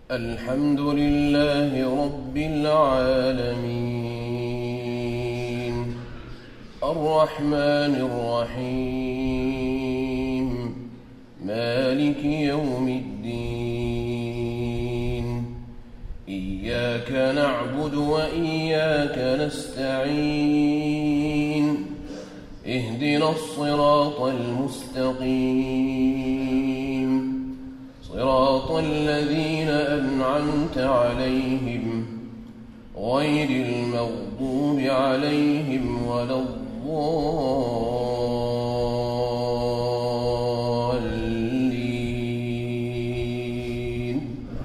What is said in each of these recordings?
الحمد لله رب العالمين الرحمن الرحيم مالك يوم الدين إياك نعبد وإياك نستعين اهدنا الصراط المستقيم صراط الذين أنعمت عليهم غير المغضوب عليهم ولا الضالين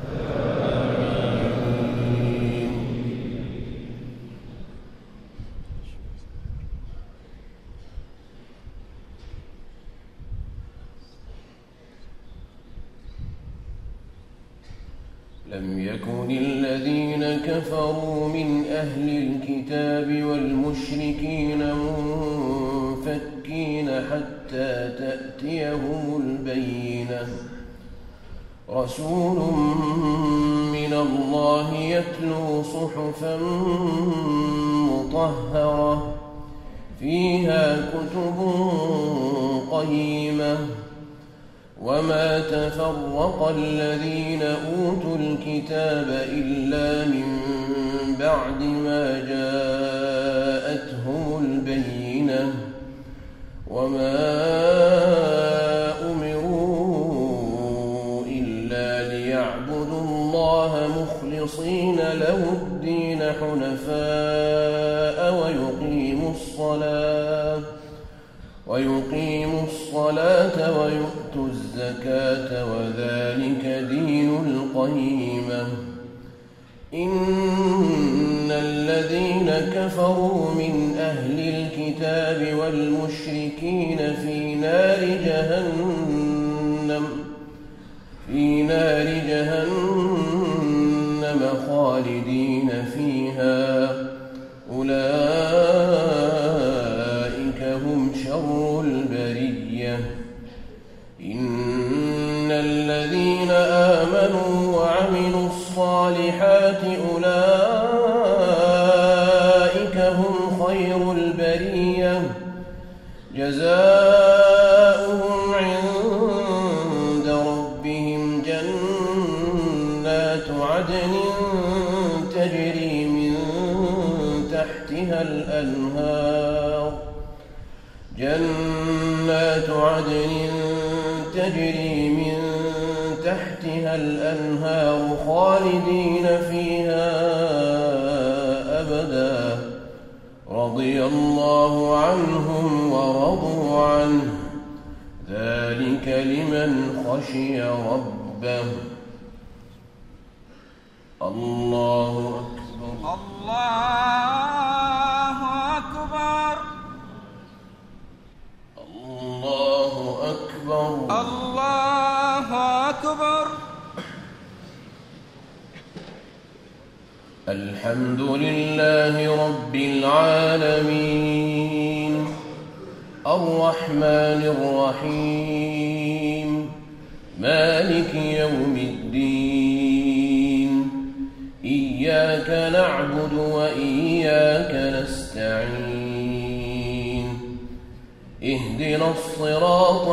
لم يكن الذين كفروا من أهل الكتاب والمشركين منفكين حتى تأتيهم البينة رسول من الله يتلو صحفا مطهرة فيها كتب قيمة وما تفرق الذين أوتوا الكتاب إلا من بعد ما جاءتهم البينة وما أمروا إلا ليعبدوا الله مخلصين له الدين حنفاء ويقيموا الصلاة ويؤتوا الزكاة وذلك دين القيمة إن الذين كفروا من أهل الكتاب والمشركين في نار جهنم خالدين فيها أولئك هم شر البرية إن الذين آمنوا وعملوا الصالحات أولئك هم خير البرية جزاؤهم عند ربهم جنات عدن تجري من تحتها الأنهار خالدين فيها أبدا رضي الله عنهم ورضوا عنه ذلك لمن خشي ربه الله أكبر الله أكبر الله أكبر الله أكبر الحمد لله رب العالمين الرحمن الرحيم مالك يوم الدين إياك نعبد وإياك نستعين اهدنا الصراط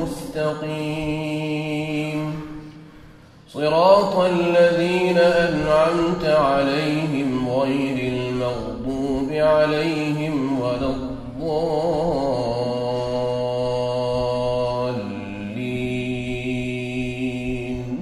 المستقيم صراط الذين أنعمت عليهم غير المغضوب عليهم ولا الضالين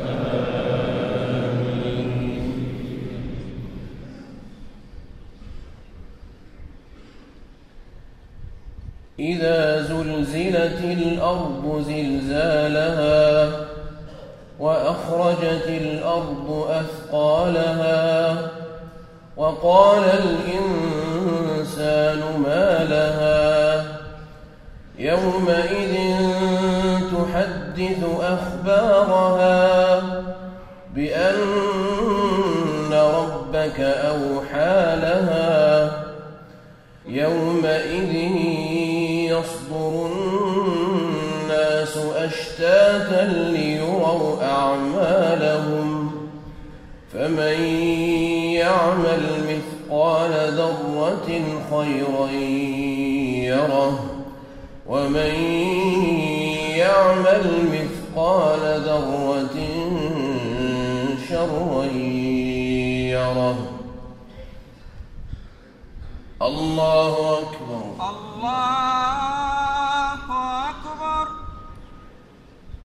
إذا زلزلت الأرض زلزالها وأخرجت الأرض أثقالها وقال الإنسان ما لها يومئذ تحدث أخبارها بأن ربك أوحى لها يومئذ يصدر الناس أشتاتا ليروا أعمالهم فمن يعمل مثقال ذرة خيرا يره ومن يعمل مثقال ذرة شرا يره. الله أكبر. الله